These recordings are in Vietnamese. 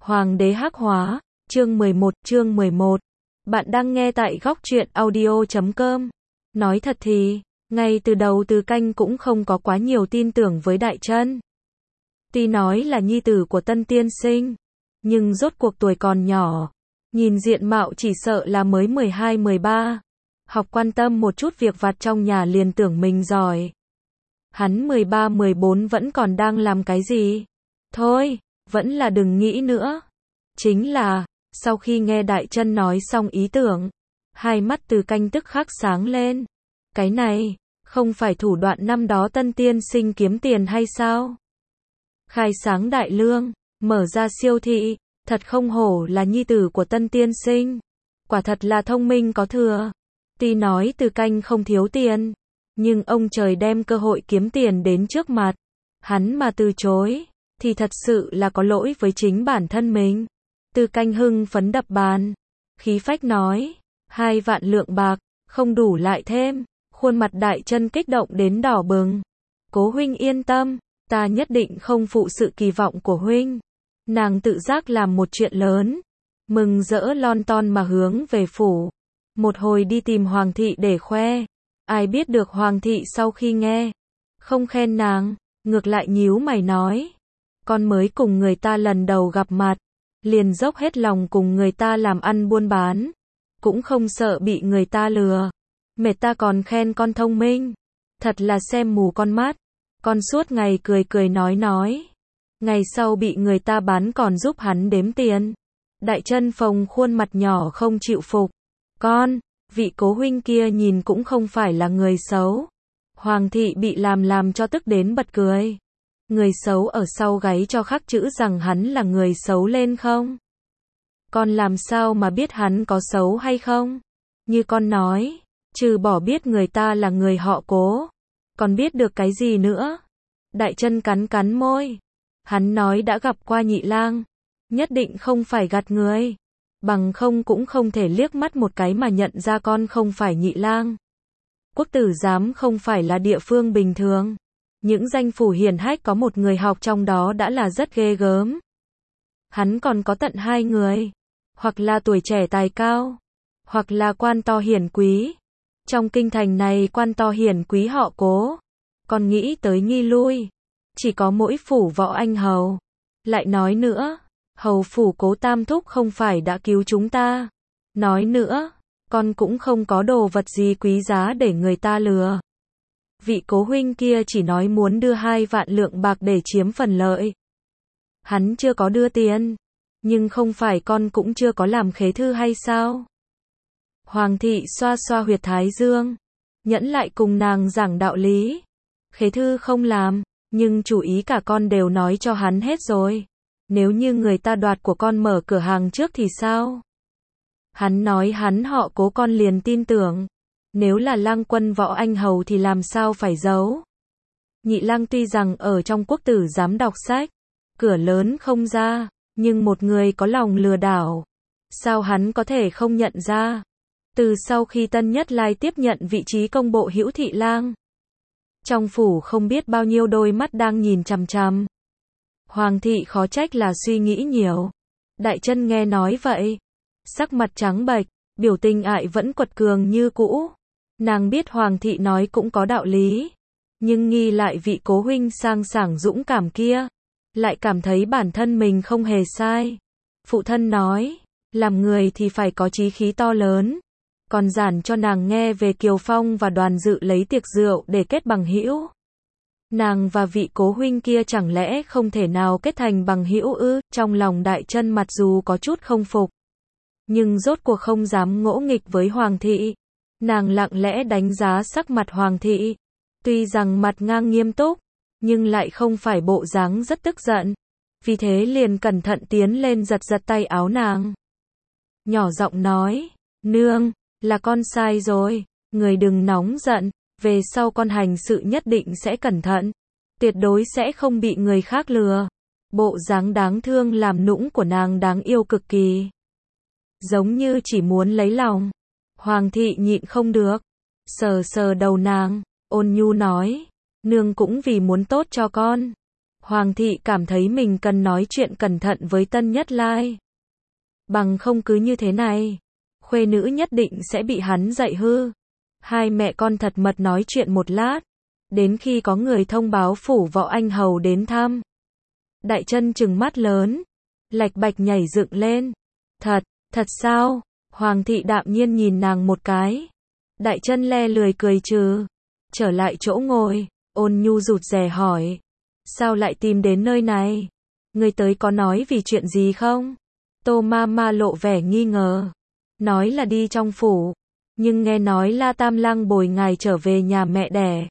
Hoàng đế hắc hóa, chương 11. Bạn đang nghe tại góc truyện audio.com. Nói thật thì, ngay từ đầu Từ Canh cũng không có quá nhiều tin tưởng với Đại Trân. Tuy nói là nhi tử của Tân tiên sinh, nhưng rốt cuộc tuổi còn nhỏ, nhìn diện mạo chỉ sợ là mới 12-13. Học quan tâm một chút việc vặt trong nhà liền tưởng mình giỏi. Hắn 13-14 vẫn còn đang làm cái gì? Thôi, vẫn là đừng nghĩ nữa. Chính là, sau khi nghe Đại Trân nói xong ý tưởng, hai mắt Từ Canh tức khắc sáng lên. Cái này, không phải thủ đoạn năm đó Tân tiên sinh kiếm tiền hay sao? Khai sáng đại lương, mở ra siêu thị, thật không hổ là nhi tử của Tân tiên sinh. Quả thật là thông minh có thừa. Tuy nói Từ Canh không thiếu tiền, nhưng ông trời đem cơ hội kiếm tiền đến trước mặt, hắn mà từ chối, thì thật sự là có lỗi với chính bản thân mình. Từ Canh hưng phấn đập bàn, khí phách nói, 2 vạn lượng bạc, không đủ lại thêm. Khuôn mặt Đại Trân kích động đến đỏ bừng. Cố huynh yên tâm, ta nhất định không phụ sự kỳ vọng của huynh. Nàng tự giác làm một chuyện lớn, mừng rỡ lon ton mà hướng về phủ. Một hồi đi tìm Hoàng thị để khoe. Ai biết được Hoàng thị sau khi nghe, không khen nàng, ngược lại nhíu mày nói, con mới cùng người ta lần đầu gặp mặt, liền dốc hết lòng cùng người ta làm ăn buôn bán, cũng không sợ bị người ta lừa. Mẹ ta còn khen con thông minh, thật là xem mù con mắt. Con suốt ngày cười cười nói. Ngày sau bị người ta bán còn giúp hắn đếm tiền. Đại Trân phồng khuôn mặt nhỏ không chịu phục. Con, vị cố huynh kia nhìn cũng không phải là người xấu. Hoàng thị bị làm cho tức đến bật cười. Người xấu ở sau gáy cho khắc chữ rằng hắn là người xấu lên không? Con làm sao mà biết hắn có xấu hay không? Như con nói, trừ bỏ biết người ta là người họ Cố, còn biết được cái gì nữa? Đại Trân cắn môi. Hắn nói đã gặp qua Nhị lang, nhất định không phải gạt người. Bằng không cũng không thể liếc mắt một cái mà nhận ra con không phải Nhị lang. Quốc tử giám không phải là địa phương bình thường. Những danh phủ hiển hách có một người học trong đó đã là rất ghê gớm. Hắn còn có tận 2 người. Hoặc là tuổi trẻ tài cao, hoặc là quan to hiển quý. Trong kinh thành này quan to hiển quý họ Cố. Còn nghĩ tới nghi lui, chỉ có mỗi phủ Võ Anh Hầu. Lại nói nữa, hầu phủ Cố Tam Thúc không phải đã cứu chúng ta. Nói nữa, con cũng không có đồ vật gì quý giá để người ta lừa. Vị cố huynh kia chỉ nói muốn đưa 2 vạn lượng bạc để chiếm phần lợi. Hắn chưa có đưa tiền, nhưng không phải con cũng chưa có làm khế thư hay sao? Hoàng thị xoa xoa huyệt thái dương, nhẫn lại cùng nàng giảng đạo lý. Khế thư không làm, nhưng chủ ý cả con đều nói cho hắn hết rồi. Nếu như người ta đoạt của con mở cửa hàng trước thì sao? Hắn nói hắn họ Cố con liền tin tưởng. Nếu là lang quân Võ Anh Hầu thì làm sao phải giấu? Nhị lang tuy rằng ở trong quốc tử giám đọc sách, cửa lớn không ra, nhưng một người có lòng lừa đảo. Sao hắn có thể không nhận ra? Từ sau khi Tân Nhất Lai tiếp nhận vị trí công bộ hữu thị lang, trong phủ không biết bao nhiêu đôi mắt đang nhìn chằm chằm. Hoàng thị khó trách là suy nghĩ nhiều. Đại Trân nghe nói vậy, sắc mặt trắng bệch, biểu tình ại vẫn quật cường như cũ. Nàng biết Hoàng thị nói cũng có đạo lý, nhưng nghi lại vị cố huynh sang sảng dũng cảm kia, lại cảm thấy bản thân mình không hề sai. Phụ thân nói, làm người thì phải có chí khí to lớn. Còn giản cho nàng nghe về Kiều Phong và Đoàn Dự lấy tiệc rượu để kết bằng hữu. Nàng và vị cố huynh kia chẳng lẽ không thể nào kết thành bằng hữu ư? Trong lòng Đại Trân mặc dù có chút không phục, nhưng rốt cuộc không dám ngỗ nghịch với Hoàng thị. Nàng lặng lẽ đánh giá sắc mặt Hoàng thị, tuy rằng mặt ngang nghiêm túc, nhưng lại không phải bộ dáng rất tức giận. Vì thế liền cẩn thận tiến lên giật tay áo nàng. Nhỏ giọng nói, nương, là con sai rồi, người đừng nóng giận, về sau con hành sự nhất định sẽ cẩn thận, tuyệt đối sẽ không bị người khác lừa. Bộ dáng đáng thương làm nũng của nàng đáng yêu cực kỳ, giống như chỉ muốn lấy lòng. Hoàng thị nhịn không được, sờ đầu nàng, ôn nhu nói, nương cũng vì muốn tốt cho con, Hoàng thị cảm thấy mình cần nói chuyện cẩn thận với Tân Nhất Lai. Bằng không cứ như thế này, khuê nữ nhất định sẽ bị hắn dạy hư. Hai mẹ con thật mật nói chuyện một lát, đến khi có người thông báo phủ Võ Anh Hầu đến thăm. Đại Chân trừng mắt lớn, lạch bạch nhảy dựng lên. Thật sao? Hoàng thị đạm nhiên nhìn nàng một cái. Đại Chân le lười cười trừ, trở lại chỗ ngồi, ôn nhu rụt rè hỏi. Sao lại tìm đến nơi này? Người tới có nói vì chuyện gì không? Tô ma ma lộ vẻ nghi ngờ. Nói là đi trong phủ, nhưng nghe nói La Tam Lang bồi ngài trở về nhà mẹ đẻ,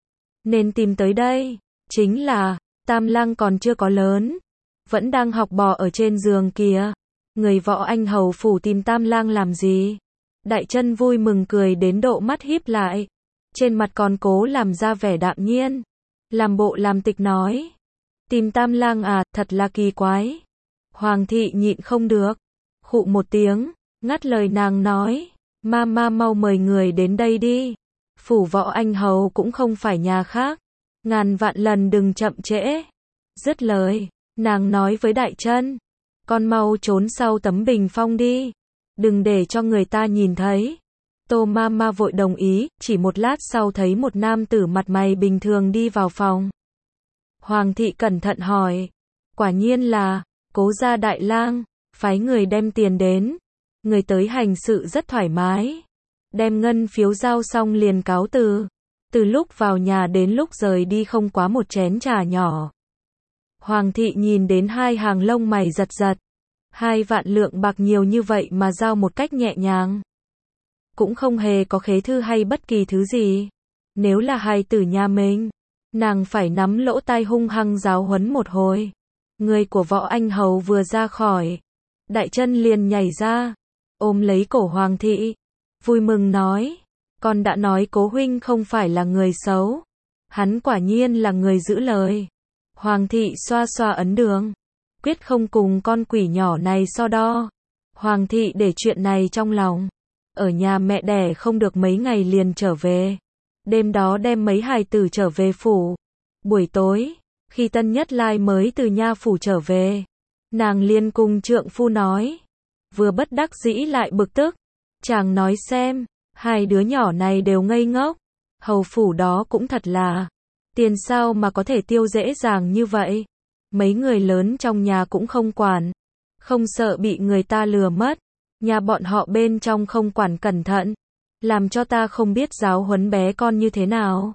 nên tìm tới đây. Chính là, Tam Lang còn chưa có lớn, vẫn đang học bò ở trên giường kìa. Người Võ Anh Hầu phủ tìm Tam Lang làm gì? Đại Chân vui mừng cười đến độ mắt híp lại, trên mặt còn cố làm ra vẻ đạm nhiên, làm bộ làm tịch nói. Tìm Tam Lang à, thật là kỳ quái. Hoàng thị nhịn không được, khụ một tiếng, ngắt lời nàng nói. Ma mau mời người đến đây đi. Phủ Võ Anh Hầu cũng không phải nhà khác. Ngàn vạn lần đừng chậm trễ. Dứt lời, nàng nói với Đại Chân. Con mau trốn sau tấm bình phong đi. Đừng để cho người ta nhìn thấy. Tô ma ma vội đồng ý, chỉ một lát sau thấy một nam tử mặt mày bình thường đi vào phòng. Hoàng thị cẩn thận hỏi. Quả nhiên là Cố gia đại lang, phái người đem tiền đến. Người tới hành sự rất thoải mái. Đem ngân phiếu giao xong liền cáo từ. Từ lúc vào nhà đến lúc rời đi không quá một chén trà nhỏ. Hoàng thị nhìn đến hai hàng lông mày giật giật. 2 vạn lượng bạc nhiều như vậy mà giao một cách nhẹ nhàng. Cũng không hề có khế thư hay bất kỳ thứ gì. Nếu là hài tử nhà mình, nàng phải nắm lỗ tai hung hăng giáo huấn một hồi. Người của Võ Anh Hầu vừa ra khỏi, Đại Chân liền nhảy ra, ôm lấy cổ Hoàng thị, vui mừng nói. Con đã nói Cố huynh không phải là người xấu. Hắn quả nhiên là người giữ lời. Hoàng thị xoa xoa ấn đường, quyết không cùng con quỷ nhỏ này so đo. Hoàng thị để chuyện này trong lòng. Ở nhà mẹ đẻ không được mấy ngày liền trở về. Đêm đó đem mấy hài tử trở về phủ. Buổi tối, khi Tân Nhất Lai mới từ nha phủ trở về, nàng liền cùng trượng phu nói. Vừa bất đắc dĩ lại bực tức. Chàng nói xem, hai đứa nhỏ này đều ngây ngốc. Hầu phủ đó cũng thật là, tiền sao mà có thể tiêu dễ dàng như vậy. Mấy người lớn trong nhà cũng không quản, không sợ bị người ta lừa mất. Nhà bọn họ bên trong không quản cẩn thận, làm cho ta không biết giáo huấn bé con như thế nào.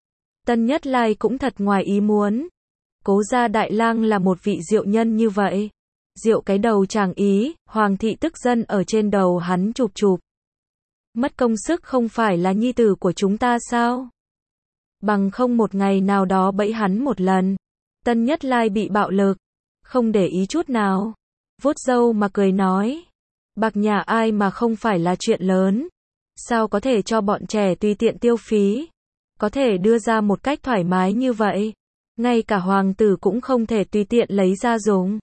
Tân Nhất Lai cũng thật ngoài ý muốn. Cố gia đại lang là một vị diệu nhân như vậy. Diệu cái đầu chàng ý. Hoàng thị tức giận ở trên đầu hắn chụp chụp. Mất công sức không phải là nhi tử của chúng ta sao? Bằng không một ngày nào đó bẫy hắn một lần. Tân Nhất Lai bị bạo lực, không để ý chút nào, vuốt râu mà cười nói. Bạc nhà ai mà không phải là chuyện lớn. Sao có thể cho bọn trẻ tùy tiện tiêu phí? Có thể đưa ra một cách thoải mái như vậy. Ngay cả hoàng tử cũng không thể tùy tiện lấy ra dùng.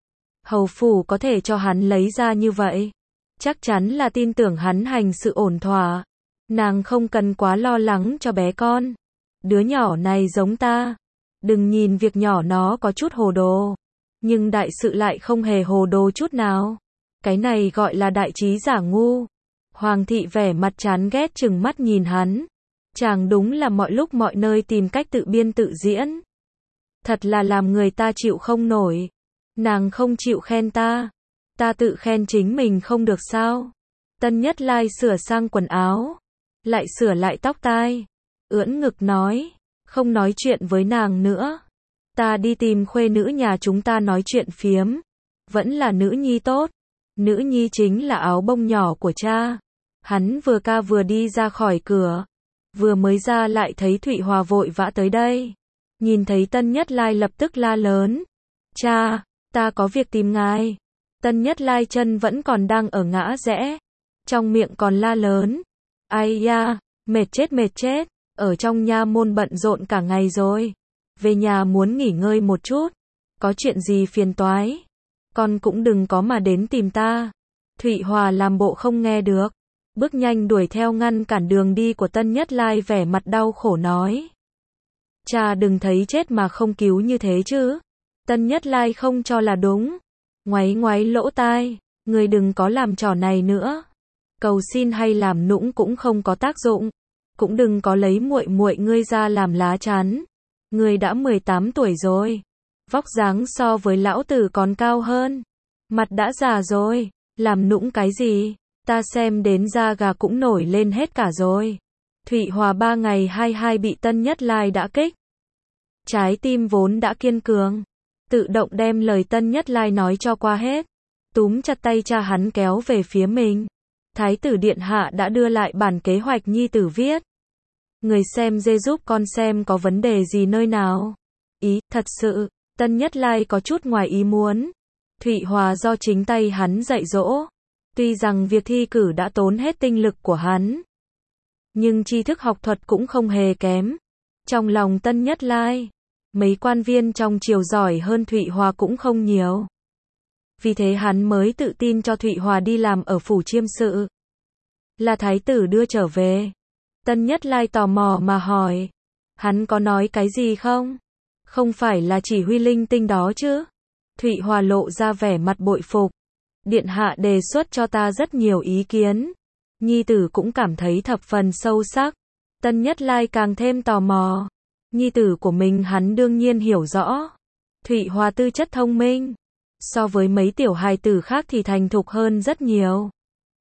Hầu phủ có thể cho hắn lấy ra như vậy. Chắc chắn là tin tưởng hắn hành sự ổn thỏa. Nàng không cần quá lo lắng cho bé con. Đứa nhỏ này giống ta. Đừng nhìn việc nhỏ nó có chút hồ đồ. Nhưng đại sự lại không hề hồ đồ chút nào. Cái này gọi là đại trí giả ngu. Hoàng thị vẻ mặt chán ghét chừng mắt nhìn hắn. Chàng đúng là mọi lúc mọi nơi tìm cách tự biên tự diễn. Thật là làm người ta chịu không nổi. Nàng không chịu khen ta. Ta tự khen chính mình không được sao? Tân Nhất Lai sửa sang quần áo, lại sửa lại tóc tai, ưỡn ngực nói, không nói chuyện với nàng nữa. Ta đi tìm khuê nữ nhà chúng ta nói chuyện phiếm. Vẫn là nữ nhi tốt. Nữ nhi chính là áo bông nhỏ của cha. Hắn vừa ca vừa đi ra khỏi cửa. Vừa mới ra lại thấy Thụy Hòa vội vã tới đây. Nhìn thấy Tân Nhất Lai lập tức la lớn. Cha, ta có việc tìm ngài. Tân Nhất Lai chân vẫn còn đang ở ngã rẽ. Trong miệng còn la lớn. Ai da, mệt chết. Ở trong nha môn bận rộn cả ngày rồi. Về nhà muốn nghỉ ngơi một chút. Có chuyện gì phiền toái? Con cũng đừng có mà đến tìm ta. Thụy Hòa làm bộ không nghe được. Bước nhanh đuổi theo ngăn cản đường đi của Tân Nhất Lai vẻ mặt đau khổ nói. Cha đừng thấy chết mà không cứu như thế chứ. Tân Nhất Lai không cho là đúng. Ngoáy ngoáy lỗ tai, ngươi đừng có làm trò này nữa. Cầu xin hay làm nũng cũng không có tác dụng. Cũng đừng có lấy muội muội ngươi ra làm lá chắn. Ngươi đã 18 tuổi rồi. Vóc dáng so với lão tử còn cao hơn. Mặt đã già rồi, làm nũng cái gì? Ta xem đến da gà cũng nổi lên hết cả rồi. Thụy Hòa 3 ngày 22 bị Tân Nhất Lai đã kích. Trái tim vốn đã kiên cường, tự động đem lời Tân Nhất Lai nói cho qua hết. Túm chặt tay cha hắn kéo về phía mình. Thái tử điện hạ đã đưa lại bản kế hoạch nhi tử viết. Người xem dê giúp con xem có vấn đề gì nơi nào. Ý, thật sự, Tân Nhất Lai có chút ngoài ý muốn. Thụy Hòa do chính tay hắn dạy dỗ. Tuy rằng việc thi cử đã tốn hết tinh lực của hắn, nhưng tri thức học thuật cũng không hề kém. Trong lòng Tân Nhất Lai, mấy quan viên trong triều giỏi hơn Thụy Hòa cũng không nhiều. Vì thế hắn mới tự tin cho Thụy Hòa đi làm ở phủ chiêm sự. Là thái tử đưa trở về. Tân Nhất Lai tò mò mà hỏi. Hắn có nói cái gì không? Không phải là chỉ huy linh tinh đó chứ? Thụy Hòa lộ ra vẻ mặt bội phục. Điện hạ đề xuất cho ta rất nhiều ý kiến. Nhi tử cũng cảm thấy thập phần sâu sắc. Tân Nhất Lai càng thêm tò mò. Nhi tử của mình hắn đương nhiên hiểu rõ. Thụy Hòa tư chất thông minh. So với mấy tiểu hài tử khác thì thành thục hơn rất nhiều.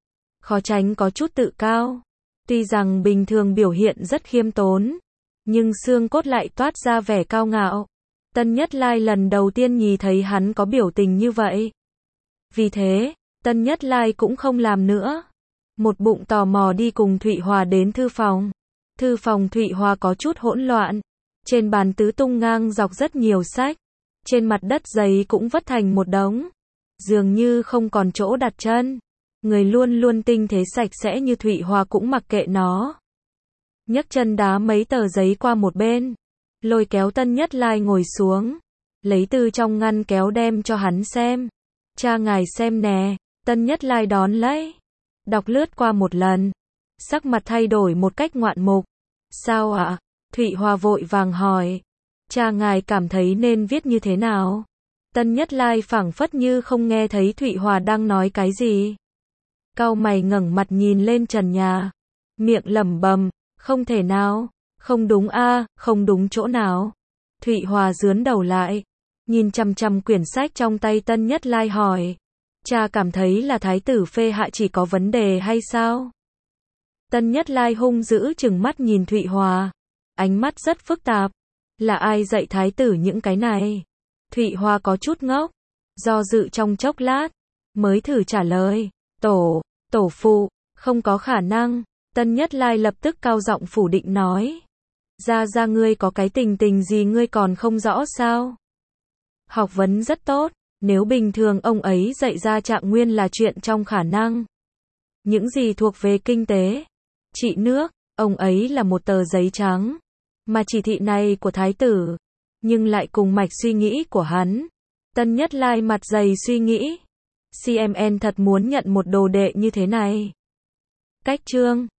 Khó tránh có chút tự cao. Tuy rằng bình thường biểu hiện rất khiêm tốn, nhưng xương cốt lại toát ra vẻ cao ngạo. Tân Nhất Lai lần đầu tiên nhìn thấy hắn có biểu tình như vậy. Vì thế, Tân Nhất Lai cũng không làm nữa. Một bụng tò mò đi cùng Thụy Hòa đến thư phòng. Thư phòng Thụy Hòa có chút hỗn loạn. Trên bàn tứ tung ngang dọc rất nhiều sách. Trên mặt đất giấy cũng vất thành một đống. Dường như không còn chỗ đặt chân. Người luôn luôn tinh tế sạch sẽ như Thụy Hòa cũng mặc kệ nó. Nhấc chân đá mấy tờ giấy qua một bên. Lôi kéo Tân Nhất Lai ngồi xuống. Lấy từ trong ngăn kéo đem cho hắn xem. Cha ngài xem nè. Tân Nhất Lai đón lấy. Đọc lướt qua một lần. Sắc mặt thay đổi một cách ngoạn mục. Sao ạ? Thụy Hòa vội vàng hỏi. Cha ngài cảm thấy nên viết như thế nào? Tân Nhất Lai phảng phất như không nghe thấy Thụy Hòa đang nói cái gì. Cau mày ngẩng mặt nhìn lên trần nhà. Miệng lẩm bẩm, không thể nào, không đúng a, không đúng chỗ nào. Thụy Hòa giướn đầu lại, nhìn chằm chằm quyển sách trong tay Tân Nhất Lai hỏi. Cha cảm thấy là thái tử phê hạ chỉ có vấn đề hay sao? Tân Nhất Lai hung dữ trừng mắt nhìn Thụy Hòa. Ánh mắt rất phức tạp. Là ai dạy thái tử những cái này? Thụy Hòa có chút ngốc. Do dự trong chốc lát. Mới thử trả lời. Tổ phụ, không có khả năng. Tân Nhất Lai lập tức cao giọng phủ định nói. Ra ngươi có cái tình gì ngươi còn không rõ sao? Học vấn rất tốt. Nếu bình thường ông ấy dạy ra Trạng Nguyên là chuyện trong khả năng. Những gì thuộc về kinh tế, trị nước, ông ấy là một tờ giấy trắng. Mà chỉ thị này của thái tử, nhưng lại cùng mạch suy nghĩ của hắn. Tân Nhất Lai mặt dày suy nghĩ. CMN thật muốn nhận một đồ đệ như thế này. Cách chương